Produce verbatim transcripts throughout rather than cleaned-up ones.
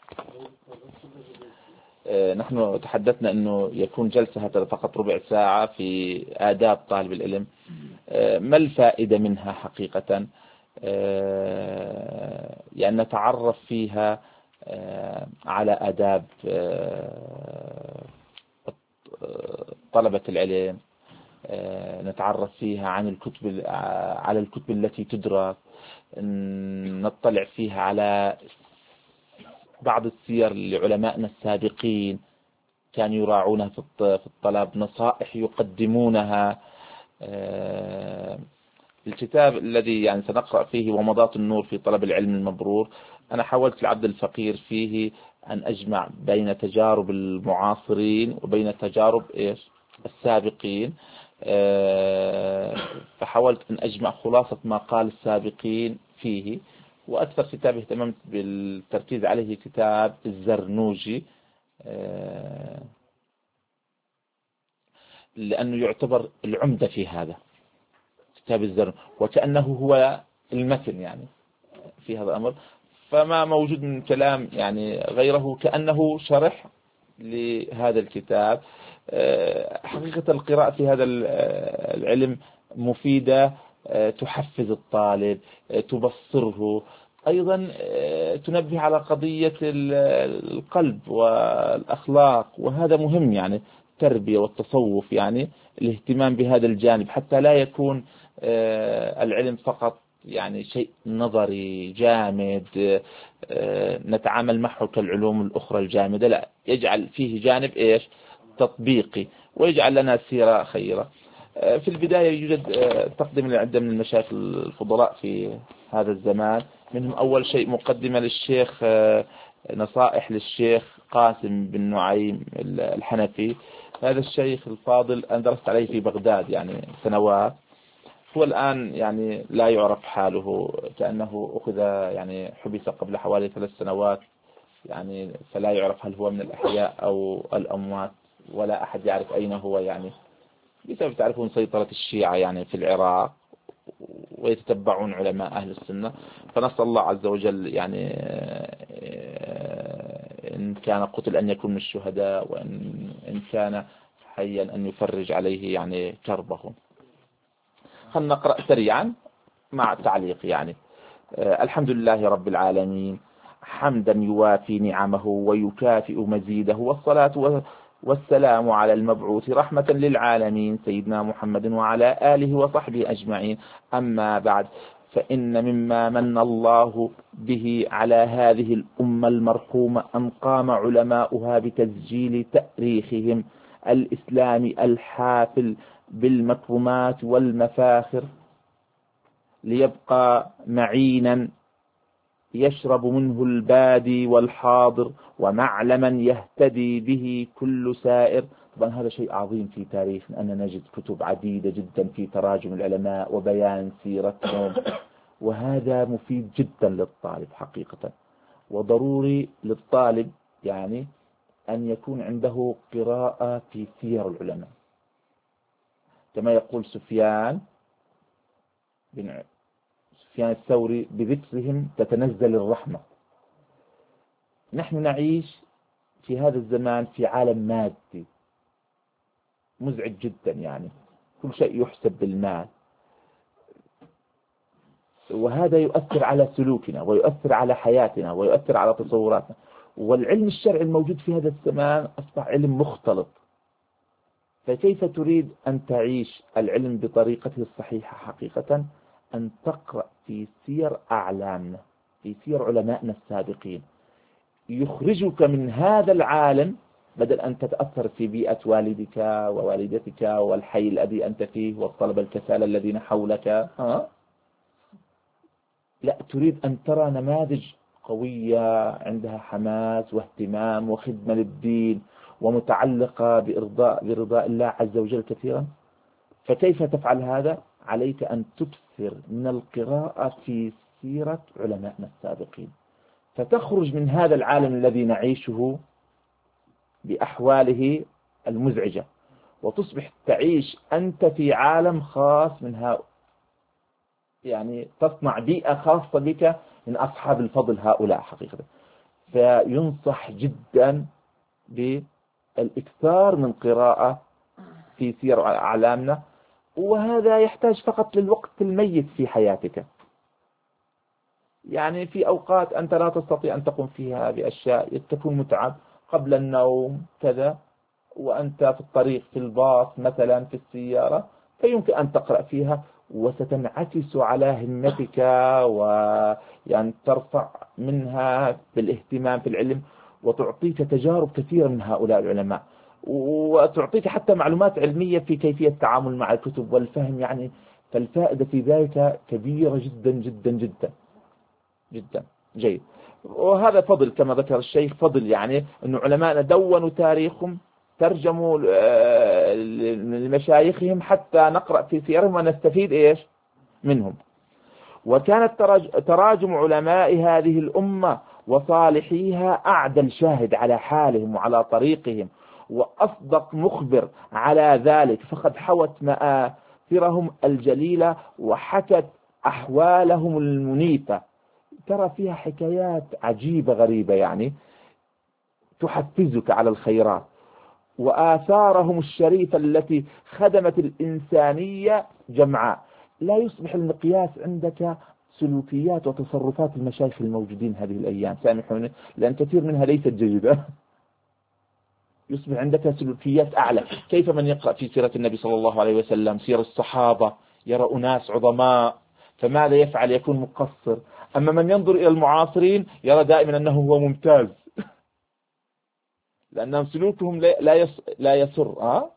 نحن تحدثنا أنه يكون جلسة هذا فقط ربع ساعة في آداب طالب العلم. ما الفائدة منها حقيقة؟ يعني نتعرف فيها على آداب طلبة العلم، نتعرف فيها عن الكتب على الكتب التي تدرس، نطلع فيها على بعض السير لعلمائنا السابقين كانوا يراعونها في الطلب، نصائح يقدمونها. الكتاب الذي يعني سنقرأ فيه ومضات النور في طلب العلم المبرور، أنا حاولت العبد الفقير فيه أن أجمع بين تجارب المعاصرين وبين تجارب إيش السابقين، فحاولت أن أجمع خلاصة ما قال السابقين فيه. وأكثر كتاب اهتممت بالتركيز عليه كتاب الزرنوجي، لأنه يعتبر العمدة في هذا كتاب الزرنوجي، وكأنه هو المتن يعني في هذا الأمر، فما موجود من كلام يعني غيره، كأنه شرح لهذا الكتاب. حقيقة القراءة في هذا العلم مفيدة، تحفز الطالب، تبصره، أيضا تنبه على قضية القلب والأخلاق، وهذا مهم يعني التربية والتصوف، يعني الاهتمام بهذا الجانب حتى لا يكون العلم فقط يعني شيء نظري جامد نتعامل معه كالعلوم الأخرى الجامدة، لا، يجعل فيه جانب إيش تطبيقي ويجعل لنا سيرة خيرة. في البداية يوجد تقدم العدة من المشايخ الفضلاء في هذا الزمان، منهم أول شيء مقدمة للشيخ، نصائح للشيخ قاسم بن نعيم الحنفي. هذا الشيخ الفاضل أنا درست عليه في بغداد يعني سنوات، هو الآن يعني لا يعرف حاله، كأنه أخذ يعني حبس قبل حوالي ثلاث سنوات يعني، فلا يعرف هل هو من الأحياء أو الأموات، ولا أحد يعرف أين هو يعني، بسبب تعرفون سيطرة الشيعة يعني في العراق ويتتبعون علماء أهل السنة. فنسأل الله عز وجل يعني إن كان قتل أن يكون من الشهداء، وإن إن كان حيا أن يفرج عليه يعني كربه. خلنا نقرأ سريعا مع التعليق يعني. الحمد لله رب العالمين حمدا يوافي نعمه ويكافئ مزيده، والصلاة والسلام على المبعوث رحمة للعالمين سيدنا محمد وعلى آله وصحبه أجمعين. أما بعد، فإن مما من الله به على هذه الأمة المرحومة أن قام علماؤها بتسجيل تاريخهم الإسلامي الحافل بالمكرمات والمفاخر، ليبقى معينا يشرب منه البادي والحاضر، ومعلما يهتدي به كل سائر. طبعا هذا شيء عظيم في تاريخ، أننا نجد كتب عديدة جدا في تراجم العلماء وبيان سيرتهم، وهذا مفيد جدا للطالب حقيقة، وضروري للطالب يعني أن يكون عنده قراءة في سير العلماء، كما يقول سفيان بن سفيان الثوري: بذكرهم تتنزل الرحمة. نحن نعيش في هذا الزمان في عالم مادي مزعج جدا، يعني كل شيء يحسب بالمال، وهذا يؤثر على سلوكنا ويؤثر على حياتنا ويؤثر على تصوراتنا. والعلم الشرعي الموجود في هذا الزمان أصبح علم مختلط، فكيف تريد أن تعيش العلم بطريقته الصحيحة حقيقة؟ أن تقرأ في سير أعلامنا، في سير علمائنا السابقين، يخرجك من هذا العالم بدل أن تتأثر في بيئة والدك ووالدتك والحي الذي أنت فيه والطلبة الكسالى الذين حولك. ها؟ لا، تريد أن ترى نماذج قوية عندها حماس واهتمام وخدمة للدين ومتعلقة بإرضاء برضاء الله عز وجل كثيرا. فكيف تفعل هذا؟ عليك أن تكثر من القراءة في سيرة علمائنا السابقين، فتخرج من هذا العالم الذي نعيشه بأحواله المزعجة، وتصبح تعيش أنت في عالم خاص من هؤلاء، يعني تصنع بيئة خاصة بك من أصحاب الفضل هؤلاء حقيقة. فينصح جدا بالإكثار من قراءة في سير أعلامنا، وهذا يحتاج فقط للوقت الميت في حياتك. يعني في أوقات أنت لا تستطيع أن تقوم فيها بأشياء، تكون متعب قبل النوم كذا، وأنت في الطريق في الباص مثلا في السيارة، فيمكن أن تقرأ فيها وستنعكس على همتك، ويعني ترفع منها بالاهتمام في العلم، وتعطيك تجارب كثيرة من هؤلاء العلماء، وتعطيك حتى معلومات علمية في كيفية التعامل مع الكتب والفهم يعني. فالفائدة في ذلك كبيرة جدا جدا جدا جدا. جيد. وهذا فضل كما ذكر الشيخ، فضل يعني أن علماءنا دونوا تاريخهم، ترجموا لمشايخهم حتى نقرأ في سيرهم ونستفيد إيش منهم. وكانت تراجم علماء هذه الأمة وصالحيها أعدل شاهد على حالهم وعلى طريقهم، وأصدق مخبر على ذلك، فقد حوت مآثرهم الجليلة وحكت أحوالهم المنيفة. ترى فيها حكايات عجيبة غريبة يعني تحفزك على الخيرات، وآثارهم الشريفة التي خدمت الإنسانية جمعاء. لا يصبح المقياس عندك سلوكيات وتصرفات المشايخ الموجودين هذه الأيام، سامحوني لأن كثير منها ليست جيدة. يصبح عندك سلوكيات أعلى. كيف من يقرأ في سيرة النبي صلى الله عليه وسلم، سير الصحابة، يرى أناس عظماء، فماذا يفعل؟ يكون مقصر. أما من ينظر إلى المعاصرين يرى دائما أنه هو ممتاز، لأنهم سلوكهم لا لا يسر. أه؟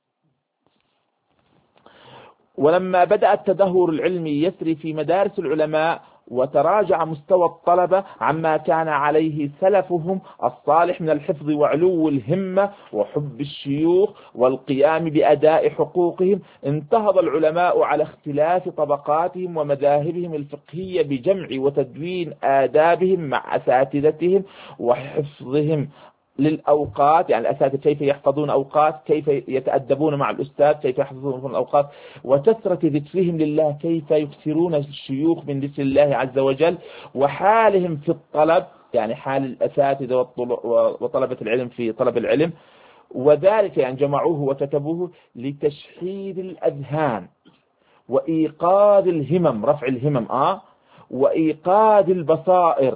ولما بدأ التدهور العلمي يسري في مدارس العلماء، وتراجع مستوى الطلبة عما كان عليه سلفهم الصالح من الحفظ وعلو الهمة وحب الشيوخ والقيام بأداء حقوقهم، انتهض العلماء على اختلاف طبقاتهم ومذاهبهم الفقهية بجمع وتدوين آدابهم مع أساتذتهم وحفظهم للأوقات، يعني الأساتذة كيف يحفظون أوقات، كيف يتأدبون مع الأستاذ، كيف يحفظون الأوقات، وكثرة ذكرهم لله، كيف يكثرون الشيوخ من ذكر الله عز وجل، وحالهم في الطلب، يعني حال الأساتذة وطلبة العلم في طلب العلم. وذلك يعني جمعوه وكتبوه لتشحيذ الأذهان وإيقاظ الهمم، رفع الهمم آه وإيقاظ البصائر،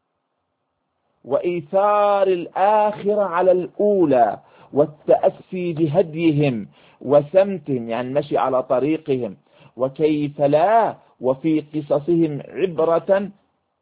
وإيثار الآخرة على الأولى، والتأسي بهديهم وسمتهم، يعني المشي على طريقهم، وكيف لا وفي قصصهم عبرة،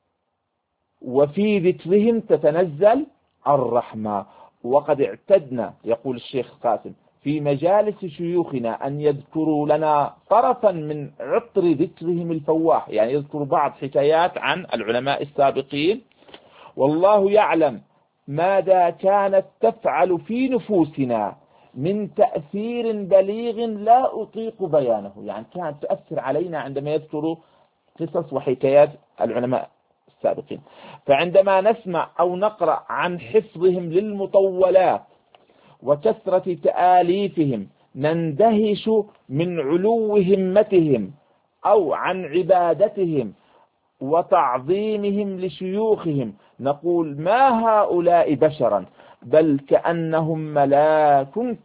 وفي ذكرهم تتنزل الرحمة. وقد اعتدنا، يقول الشيخ قاسم، في مجالس شيوخنا أن يذكروا لنا طرفا من عطر ذكرهم الفواح، يعني يذكروا بعض حكايات عن العلماء السابقين، والله يعلم ماذا كانت تفعل في نفوسنا من تأثير بليغ لا أطيق بيانه. يعني كانت تؤثر علينا عندما يذكروا قصص وحكايات العلماء السابقين. فعندما نسمع أو نقرأ عن حفظهم للمطولات وكثرة تآليفهم نندهش من علو همتهم، أو عن عبادتهم وتعظيمهم لشيوخهم، نقول ما هؤلاء بشرا، بل كأنهم ملاك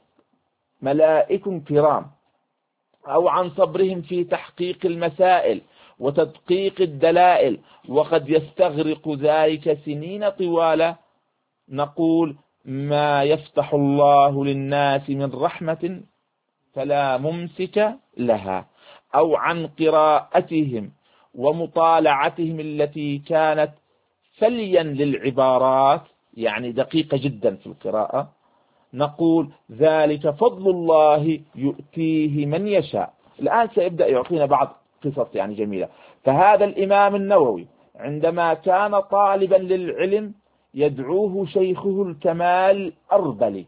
ملائك كرام. أو عن صبرهم في تحقيق المسائل وتدقيق الدلائل، وقد يستغرق ذلك سنين طوال، نقول ما يفتح الله للناس من رحمة فلا ممسك لها. أو عن قراءتهم ومطالعتهم التي كانت فليا للعبارات، يعني دقيقة جدا في القراءة، نقول ذلك فضل الله يؤتيه من يشاء. الآن سيبدأ يعطينا بعض قصص يعني جميلة. فهذا الإمام النووي عندما كان طالبا للعلم يدعوه شيخه الكمال الأربلي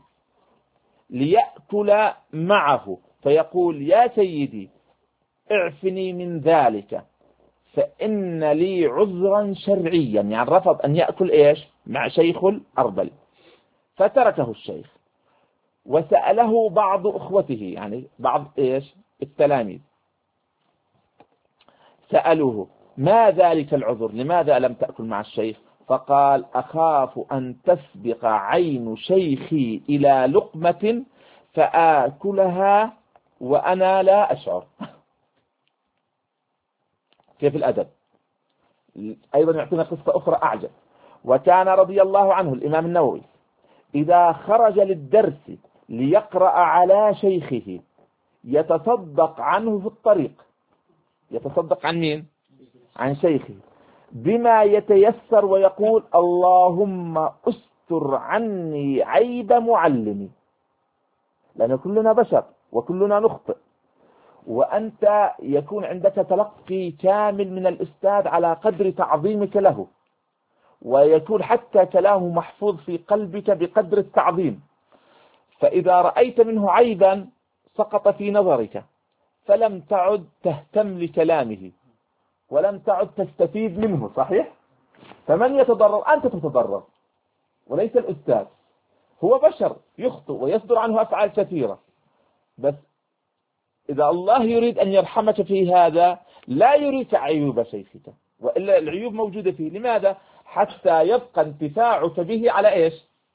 ليأكل معه، فيقول يا سيدي اعفني من ذلك فإن لي عذرا شرعيا، يعني رفض أن يأكل إيش مع شيخ الأربلي. فتركه الشيخ، وسأله بعض أخوته، يعني بعض إيش التلاميذ، سألوه ما ذلك العذر، لماذا لم تأكل مع الشيخ؟ فقال أخاف أن تسبق عين شيخي إلى لقمة فآكلها وأنا لا أشعر. كيف الأدب. أيضا يعطينا قصة أخرى أعجب. وكان رضي الله عنه الإمام النووي إذا خرج للدرس ليقرأ على شيخه يتصدق عنه في الطريق. يتصدق عن مين؟ عن شيخه بما يتيسر، ويقول اللهم أستر عني عيب معلمي، لأن كلنا بشر وكلنا نخطئ، وأنت يكون عندك تلقي كامل من الأستاذ على قدر تعظيمك له، ويكون حتى كلامه محفوظ في قلبك بقدر التعظيم. فإذا رأيت منه عيبا سقط في نظرك فلم تعد تهتم لكلامه ولم تعد تستفيد منه. صحيح؟ فمن يتضرر؟ أنت تتضرر وليس الأستاذ. هو بشر يخطئ ويصدر عنه أفعال كثيرة، بس إذا الله يريد أن يرحمك في هذا لا يريد عيوب شيخك، وإلا العيوب موجودة فيه. لماذا؟ حتى يبقى انتفاعك به على إيش؟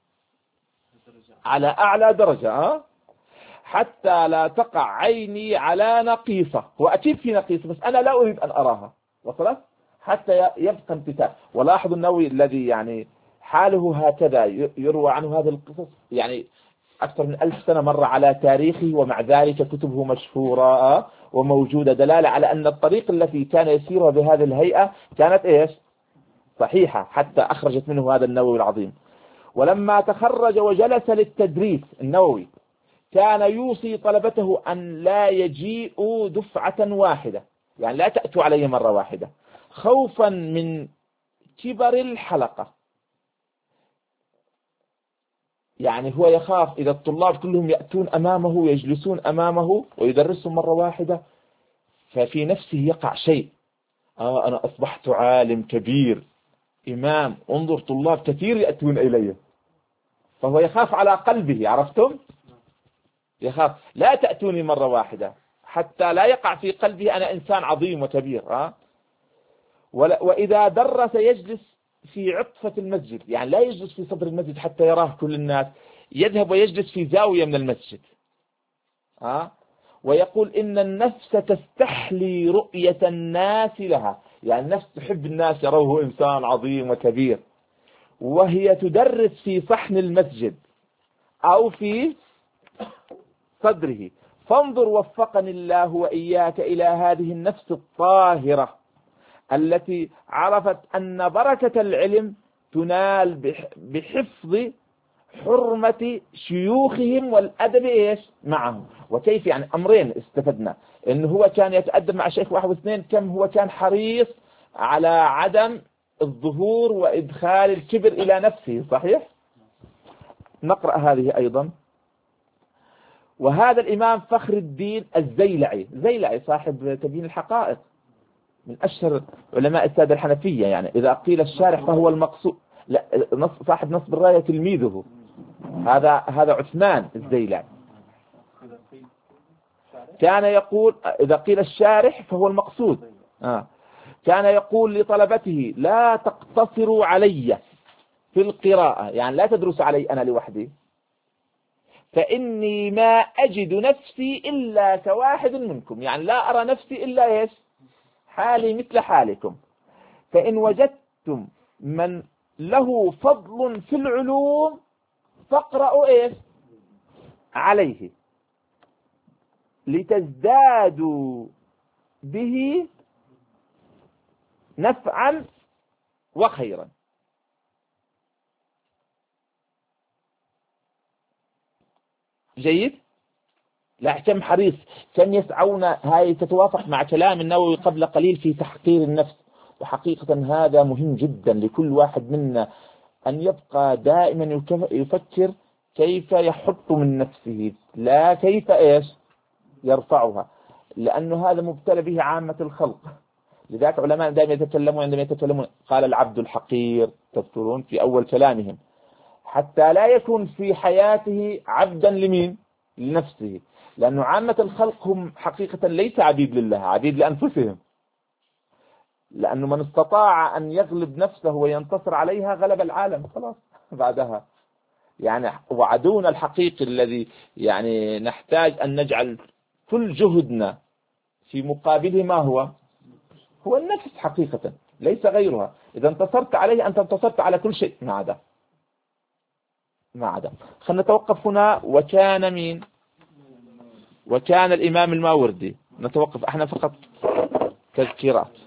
على أعلى درجة. أه؟ حتى لا تقع عيني على نقيصة، وأكيد في نقيصة بس أنا لا أريد أن أراها. وصلت؟ حتى يبقى انتفاع. ولاحظوا النووي الذي يعني حاله هكذا يروى عنه هذه القصص يعني أكثر من ألف سنة مر على تاريخه، ومع ذلك كتبه مشهورة وموجودة، دلالة على أن الطريق التي كان يسيرها بهذه الهيئة كانت إيش؟ صحيحة، حتى أخرجت منه هذا النووي العظيم. ولما تخرج وجلس للتدريس النووي كان يوصي طلبته أن لا يجيئوا دفعة واحدة، يعني لا تأتوا علي مرة واحدة، خوفا من كبر الحلقة. يعني هو يخاف إذا الطلاب كلهم يأتون أمامه ويجلسون أمامه ويدرسهم مرة واحدة ففي نفسه يقع شيء، آه أنا أصبحت عالم كبير إمام، انظر طلاب كثير يأتون إلي، فهو يخاف على قلبه. عرفتم؟ يخاف لا تأتوني مرة واحدة حتى لا يقع في قلبه أنا إنسان عظيم وكبير. آه؟ وإذا درس يجلس في عطفة المسجد، يعني لا يجلس في صدر المسجد حتى يراه كل الناس، يذهب ويجلس في زاوية من المسجد. آه؟ ويقول إن النفس تستحلي رؤية الناس لها، يعني النفس تحب الناس يروه إنسان عظيم وكبير، وهي تدرس في صحن المسجد أو في صدره. فانظر وفقني الله وإياك إلى هذه النفس الطاهرة التي عرفت أن بركة العلم تنال بحفظ حرمة شيوخهم والأدب إيش معهم. وكيف يعني أمرين استفدنا، إنه هو كان يتأدب مع شيخ واحد واثنين، كم هو كان حريص على عدم الظهور وإدخال الكبر إلى نفسه. صحيح؟ نقرأ هذه أيضا. وهذا الإمام فخر الدين الزيلعي، زيلعي صاحب تبيين الحقائق، من أشهر علماء السادة الحنفية، يعني إذا قيل الشارح فهو المقصود، لا نص صاحب نصب الراية تلميذه، هذا هذا عثمان الزيلعي. كان يقول إذا قيل الشارح فهو المقصود. آه. كان يقول لطلبته لا تقتصروا علي في القراءة، يعني لا تدرسوا علي أنا لوحدي، فإني ما أجد نفسي إلا كواحد منكم، يعني لا أرى نفسي إلا إيش؟ حالي مثل حالكم. فإن وجدتم من له فضل في العلوم فاقرأوا إيش؟ عليه لتزدادوا به نفعا وخيرا. جيد؟ لا كم حريص، كم يسعون. هاي تتوافق مع كلام النووي قبل قليل في تحقير النفس، وحقيقة هذا مهم جدا لكل واحد منا أن يبقى دائما يفكر كيف يحط من نفسه لا كيف إيش يرفعها، لأنه هذا مبتلى به عامة الخلق. لذلك علماء دائما يتكلمون عندما يتكلمون قال العبد الحقير، تذكرون في أول كلامهم، حتى لا يكون في حياته عبدا لمين؟ لنفسه، لأنه عامة الخلق هم حقيقة ليس عبيد لله، عبيد لأنفسهم. لأنه من استطاع أن يغلب نفسه وينتصر عليها غلب العالم خلاص بعدها. يعني وعدونا الحقيقي الذي يعني نحتاج أن نجعل كل جهدنا في مقابله ما هو هو النفس حقيقة، ليس غيرها. إذا انتصرت عليه أنت انتصرت على كل شيء ما عدا ما عدا خلنا نتوقف هنا. وكان مين؟ وكان الإمام الماوردي. نتوقف احنا فقط تذكيرات.